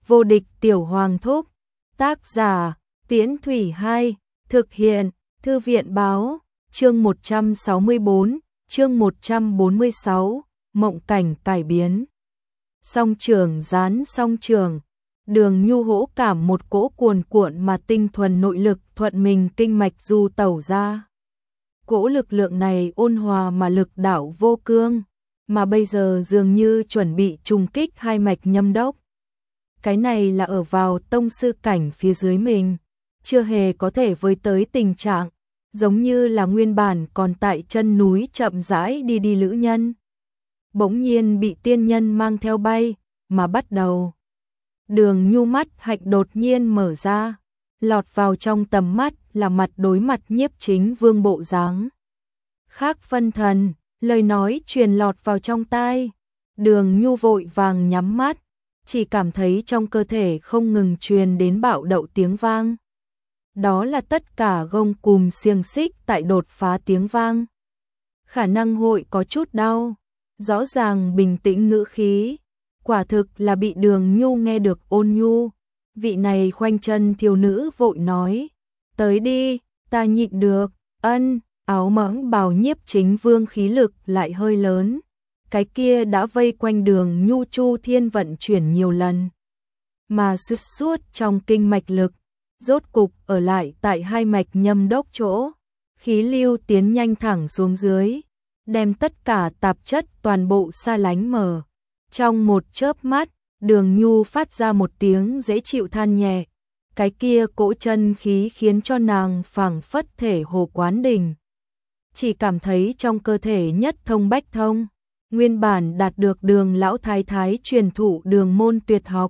Vô địch tiểu hoàng thúc. Tác giả, Tiễn Thủy 2, thực hiện, Thư viện báo, chương 164, chương 146, mộng cảnh cải biến. Song trường gián song trường, Đường Nhu hỗ cảm một cỗ cuồn cuộn mà tinh thuần nội lực thuận mình kinh mạch du tẩu ra. Cỗ lực lượng này ôn hòa mà lực đạo vô cương, mà bây giờ dường như chuẩn bị trùng kích hai mạch nhâm đốc. Cái này là ở vào tông sư cảnh phía dưới mình, chưa hề có thể với tới tình trạng, giống như là nguyên bản còn tại chân núi chậm rãi đi đi lữ nhân. Bỗng nhiên bị tiên nhân mang theo bay, mà bắt đầu. Đường Nhu mắt hạnh đột nhiên mở ra, lọt vào trong tầm mắt là mặt đối mặt Nhiếp Chính Vương bộ dáng. Khác phân thần, lời nói truyền lọt vào trong tai. Đường Nhu vội vàng nhắm mắt, chỉ cảm thấy trong cơ thể không ngừng truyền đến bạo đậu tiếng vang. Đó là tất cả gông cùm xiềng xích tại đột phá tiếng vang. Khả năng hội có chút đau, rõ ràng bình tĩnh ngữ khí, quả thực là bị Đường Nhu nghe được ôn nhu. Vị này khoanh chân thiếu nữ vội nói, tới đi, ta nhịn được. Ân, áo mỏng bào Nhiếp Chính Vương khí lực lại hơi lớn. Cái kia đã vây quanh Đường Nhu chu thiên vận chuyển nhiều lần, mà suốt trong kinh mạch lực, rốt cục ở lại tại hai mạch nhâm đốc chỗ. Khí lưu tiến nhanh thẳng xuống dưới, đem tất cả tạp chất toàn bộ xa lánh mở. Trong một chớp mắt, Đường Nhu phát ra một tiếng dễ chịu than nhẹ. Cái kia cỗ chân khí khiến cho nàng phảng phất thể hồ quán đỉnh. Chỉ cảm thấy trong cơ thể nhất thông bách thông. Nguyên bản đạt được Đường lão thái thái truyền thụ đường môn tuyệt học.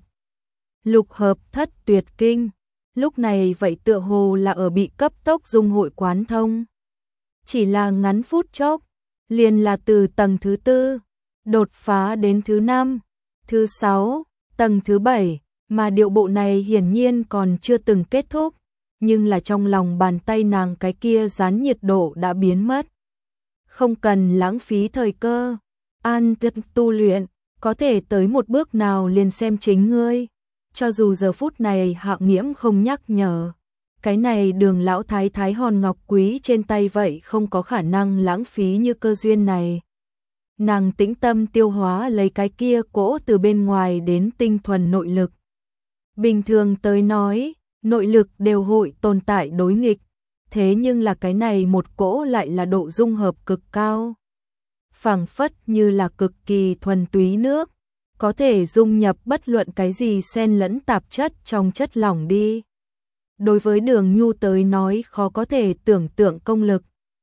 Lục hợp thất tuyệt kinh. Lúc này vậy tựa hồ là ở bị cấp tốc dung hội quán thông. Chỉ là ngắn phút chốc, liền là từ tầng thứ 4, đột phá đến thứ 5, thứ 6, tầng thứ 7, mà điệu bộ này hiển nhiên còn chưa từng kết thúc, nhưng là trong lòng bàn tay nàng cái kia dán nhiệt độ đã biến mất. Không cần lãng phí thời cơ, an tâm tu luyện, có thể tới một bước nào liền xem chính ngươi. Cho dù giờ phút này Hạo Nghiễm không nhắc nhở, cái này Đường lão thái thái hòn ngọc quý trên tay vậy không có khả năng lãng phí như cơ duyên này. Nàng tĩnh tâm tiêu hóa lấy cái kia cỗ từ bên ngoài đến tinh thuần nội lực. Bình thường tới nói, nội lực đều hội tồn tại đối nghịch, thế nhưng là cái này một cỗ lại là độ dung hợp cực cao. Phảng phất như là cực kỳ thuần túy nước, có thể dung nhập bất luận cái gì xen lẫn tạp chất trong chất lỏng đi. Đối với Đường Nhu tới nói khó có thể tưởng tượng công lực.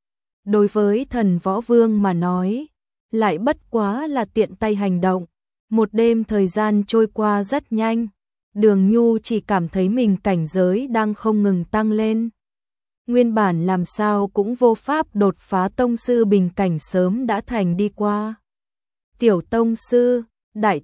Đối với Thần Võ Vương mà nói, lại bất quá là tiện tay hành động. Một đêm thời gian trôi qua rất nhanh, Đường Nhu chỉ cảm thấy mình cảnh giới đang không ngừng tăng lên. Nguyên bản làm sao cũng vô pháp đột phá tông sư bình cảnh sớm đã thành đi qua. Tiểu tông sư, đại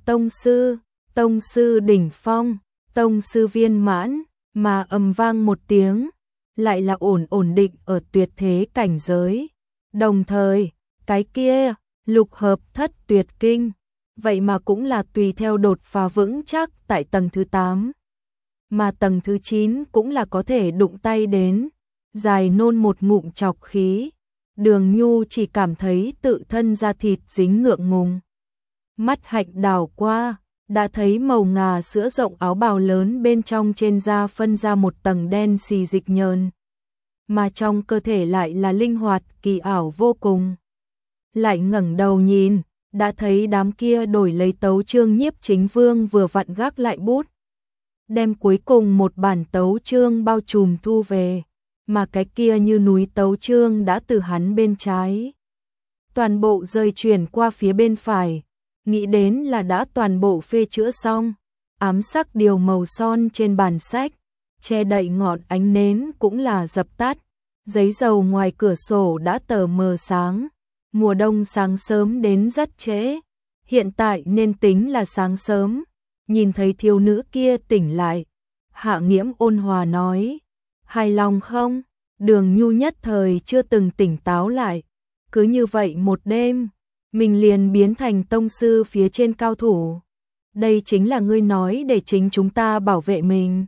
tông sư đỉnh phong, tông sư viên mãn, mà ầm vang một tiếng, lại là ổn định ở tuyệt thế cảnh giới. Đồng thời, cái kia, lục hợp thất tuyệt kinh, vậy mà cũng là tùy theo đột phá vững chắc tại tầng thứ 8. Mà tầng thứ 9 cũng là có thể đụng tay đến, dài nôn một ngụm chọc khí. Đường Nhu chỉ cảm thấy tự thân da thịt dính ngượng ngùng. Mắt hạnh đảo qua, đã thấy màu ngà sữa rộng áo bào lớn bên trong trên da phân ra một tầng đen xì dịch nhờn. Mà trong cơ thể lại là linh hoạt kỳ ảo vô cùng. Lại ngẩng đầu nhìn, đã thấy đám kia đổi lấy tấu chương Nhiếp Chính Vương vừa vặn gác lại bút. Đem cuối cùng một bản tấu chương bao trùm thu về, mà cái kia như núi tấu chương đã từ hắn bên trái. Toàn bộ rơi chuyển qua phía bên phải. Nghĩ đến là đã toàn bộ phê chữa xong, ám sắc điều màu son trên bàn sách, che đậy ngọn ánh nến cũng là dập tắt, giấy dầu ngoài cửa sổ đã tờ mờ sáng, mùa đông sáng sớm đến rất trễ, hiện tại nên tính là sáng sớm, nhìn thấy thiếu nữ kia tỉnh lại, Hạ Nghiễm ôn hòa nói, hài lòng không? Đường Nhu nhất thời chưa từng tỉnh táo lại, cứ như vậy một đêm. Mình liền biến thành tông sư phía trên cao thủ. đây chính là ngươi nói để chính chúng ta bảo vệ mình.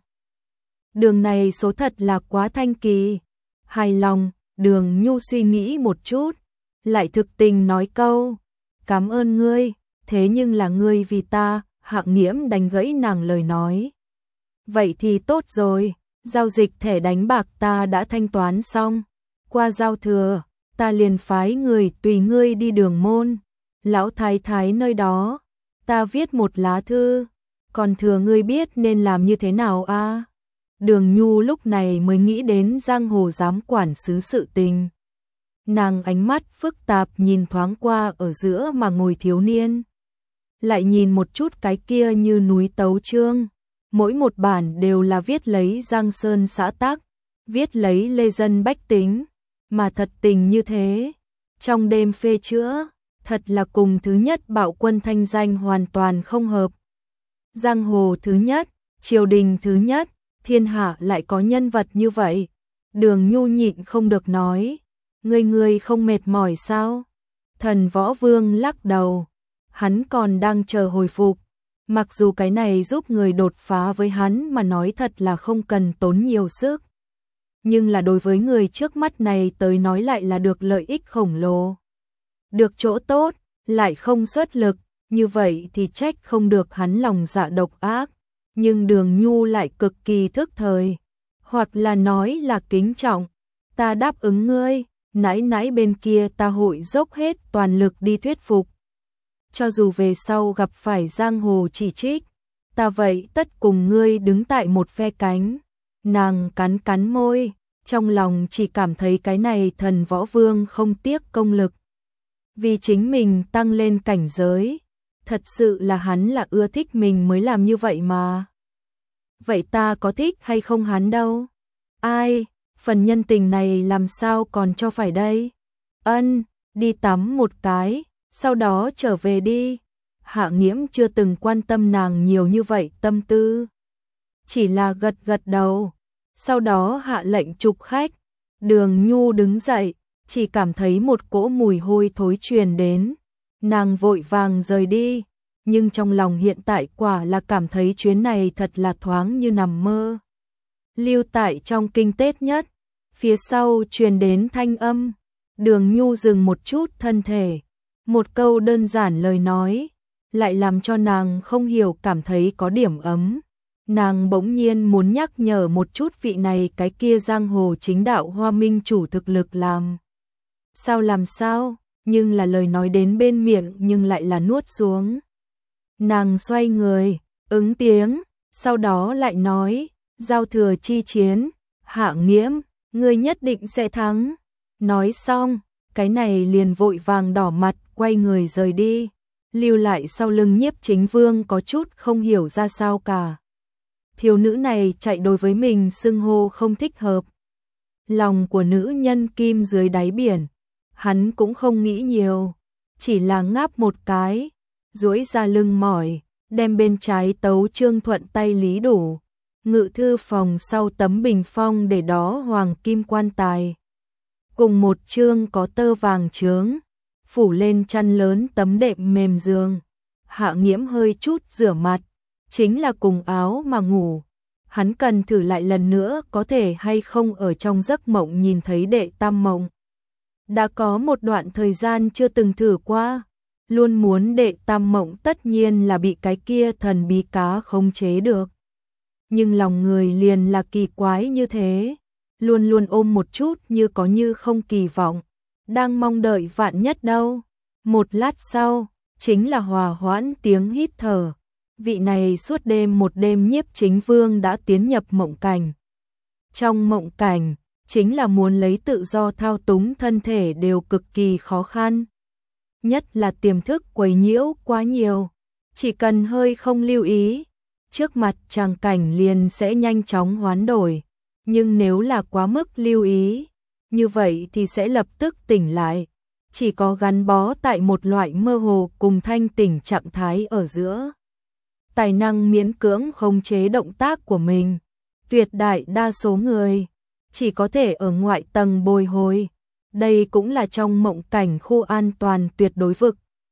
Đường này số thật là quá thanh kỳ. Hài lòng, Đường Nhu suy nghĩ một chút, lại thực tình nói câu, cảm ơn ngươi, thế nhưng là ngươi vì ta. Hạng Nghiễm đánh gãy nàng lời nói. Vậy thì tốt rồi, giao dịch thẻ đánh bạc ta đã thanh toán xong, qua giao thừa, ta liền phái người tùy ngươi đi Đường môn, lão thái thái nơi đó, ta viết một lá thư, còn thừa ngươi biết nên làm như thế nào a? Đường Nhu lúc này mới nghĩ đến giang hồ giám quản sứ sự tình. Nàng ánh mắt phức tạp nhìn thoáng qua ở giữa mà ngồi thiếu niên, lại nhìn một chút cái kia như núi tấu chương, mỗi một bản đều là viết lấy Giang Sơn xã tắc, viết lấy lê dân bách tính, mà thật tình như thế, trong đêm phê chữa, thật là cùng thứ nhất Bạo Quân thanh danh hoàn toàn không hợp. Giang hồ thứ nhất, triều đình thứ nhất, thiên hạ lại có nhân vật như vậy. Đường Nhu nhịn không được nói, ngươi không mệt mỏi sao? Thần Võ Vương lắc đầu, hắn còn đang chờ hồi phục. Mặc dù cái này giúp người đột phá với hắn mà nói thật là không cần tốn nhiều sức, nhưng là đối với người trước mắt này tới nói lại là được lợi ích khổng lồ. Được chỗ tốt, lại không xuất lực, như vậy thì trách không được hắn lòng dạ độc ác. Nhưng Đường Nhu lại cực kỳ thức thời, hoặc là nói là kính trọng. Ta đáp ứng ngươi, nãy nãy bên kia ta hội dốc hết toàn lực đi thuyết phục. Cho dù về sau gặp phải giang hồ chỉ trích, ta vậy tất cùng ngươi đứng tại một phe cánh. Nàng cắn cắn môi, trong lòng chỉ cảm thấy cái này Thần Võ Vương không tiếc công lực, vì chính mình tăng lên cảnh giới. Thật sự là hắn là ưa thích mình mới làm như vậy mà. Vậy ta có thích hay không hắn đâu? Ai, phần nhân tình này làm sao còn cho phải đây? Ân, đi tắm một cái, sau đó trở về đi. Hạng Nghiễm chưa từng quan tâm nàng nhiều như vậy tâm tư, chỉ là gật gật đầu, sau đó hạ lệnh chụp khách. Đường Nhu đứng dậy, chỉ cảm thấy một cỗ mùi hôi thối truyền đến. Nàng vội vàng rời đi, nhưng trong lòng hiện tại quả là cảm thấy chuyến này thật là thoáng như nằm mơ. Lưu tại trong kinh Tết nhất, phía sau truyền đến thanh âm. Đường Nhu dừng một chút thân thể, một câu đơn giản lời nói, lại làm cho nàng không hiểu cảm thấy có điểm ấm. Nàng bỗng nhiên muốn nhắc nhở một chút vị này cái kia giang hồ chính đạo Hoa Minh chủ thực lực làm sao, nhưng là lời nói đến bên miệng nhưng lại là nuốt xuống. Nàng xoay người, ứng tiếng, sau đó lại nói, giao thừa chi chiến, Hạng Nghiễm, ngươi nhất định sẽ thắng. Nói xong, cái này liền vội vàng đỏ mặt quay người rời đi, lưu lại sau lưng Nhiếp Chính Vương có chút không hiểu ra sao cả. Thiếu nữ này chạy đối với mình xưng hô không thích hợp. Lòng của nữ nhân kim dưới đáy biển, hắn cũng không nghĩ nhiều, chỉ là ngáp một cái, duỗi ra lưng mỏi, đem bên trái tấu chương thuận tay lý đủ. Ngự thư phòng sau tấm bình phong để đó hoàng kim quan tài, cùng một chương có tơ vàng chướng, phủ lên chăn lớn tấm đệm mềm giường. Hạng Nghiễm hơi chút rửa mặt, chính là cùng áo mà ngủ. Hắn cần thử lại lần nữa có thể hay không ở trong giấc mộng nhìn thấy đệ tam mộng. Đã có một đoạn thời gian chưa từng thử qua, luôn muốn đệ tam mộng tất nhiên là bị cái kia thần bí cá khống chế được. Nhưng lòng người liền là kỳ quái như thế, luôn luôn ôm một chút như có như không kỳ vọng, đang mong đợi vạn nhất đâu. Một lát sau, chính là hòa hoãn tiếng hít thở. Vị này suốt đêm một đêm Nhiếp Chính Vương đã tiến nhập mộng cảnh. Trong mộng cảnh, chính là muốn lấy tự do thao túng thân thể đều cực kỳ khó khăn. Nhất là tiềm thức quấy nhiễu quá nhiều, chỉ cần hơi không lưu ý, trước mặt tràng cảnh liền sẽ nhanh chóng hoán đổi. Nhưng nếu là quá mức lưu ý, như vậy thì sẽ lập tức tỉnh lại. Chỉ có gắn bó tại một loại mơ hồ cùng thanh tỉnh trạng thái ở giữa, tài năng miễn cưỡng khống chế động tác của mình. Tuyệt đại đa số người chỉ có thể ở ngoại tầng bồi hồi. Đây cũng là trong mộng cảnh khu an toàn tuyệt đối vực.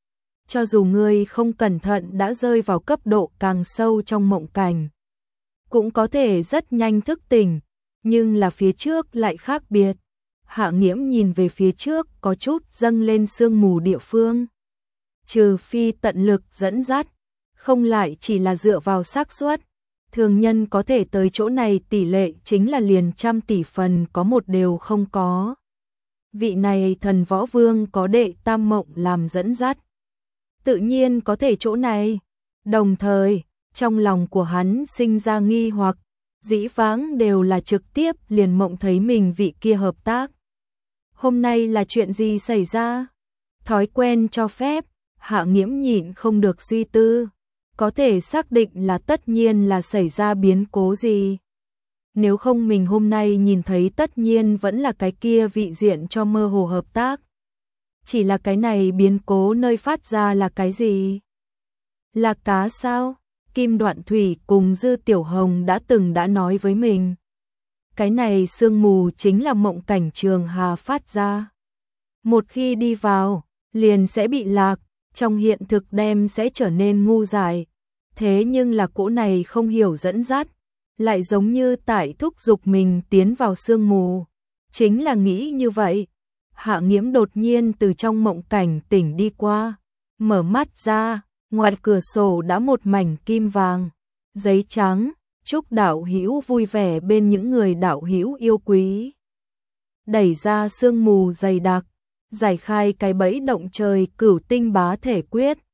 cho dù ngươi không cẩn thận đã rơi vào cấp độ càng sâu trong mộng cảnh, cũng có thể rất nhanh thức tỉnh, nhưng là phía trước lại khác biệt. Hạ Nghiễm nhìn về phía trước có chút dâng lên sương mù địa phương. Trừ phi tận lực dẫn dắt, không lại chỉ là dựa vào xác suất. Thường nhân có thể tới chỗ này tỷ lệ chính là liền 100 tỷ phần có một đều không có. Vị này thần võ vương có đệ tam mộng làm dẫn dắt, tự nhiên có thể chỗ này. Đồng thời, trong lòng của hắn sinh ra nghi hoặc, dĩ vãng đều là trực tiếp liền mộng thấy mình vị kia hợp tác. Hôm nay là chuyện gì xảy ra? Thói quen cho phép, Hạ Nghiễm nhịn không được suy tư, có thể xác định là tất nhiên là xảy ra biến cố gì. Nếu không mình hôm nay nhìn thấy tất nhiên vẫn là cái kia vị diện cho mơ hồ hợp tác. Chỉ là cái này biến cố nơi phát ra là cái gì? Là cá sao? Kim Đoạn Thủy cùng Dư Tiểu Hồng đã nói với mình. Cái này sương mù chính là mộng cảnh Trường Hà phát ra. Một khi đi vào, liền sẽ bị lạc, trong hiện thực đem sẽ trở nên ngu dại. Thế nhưng là cỗ này không hiểu dẫn dắt, lại giống như tại thúc giục mình tiến vào sương mù. Chính là nghĩ như vậy. Hạ Nghiễm đột nhiên từ trong mộng cảnh tỉnh đi qua, mở mắt ra, ngoài cửa sổ đã một mảnh kim vàng, giấy trắng, chúc đạo hữu vui vẻ bên những người đạo hữu yêu quý. Đẩy ra sương mù dày đặc, giải khai cái bẫy động trời Cửu Tinh Bá Thể Quyết,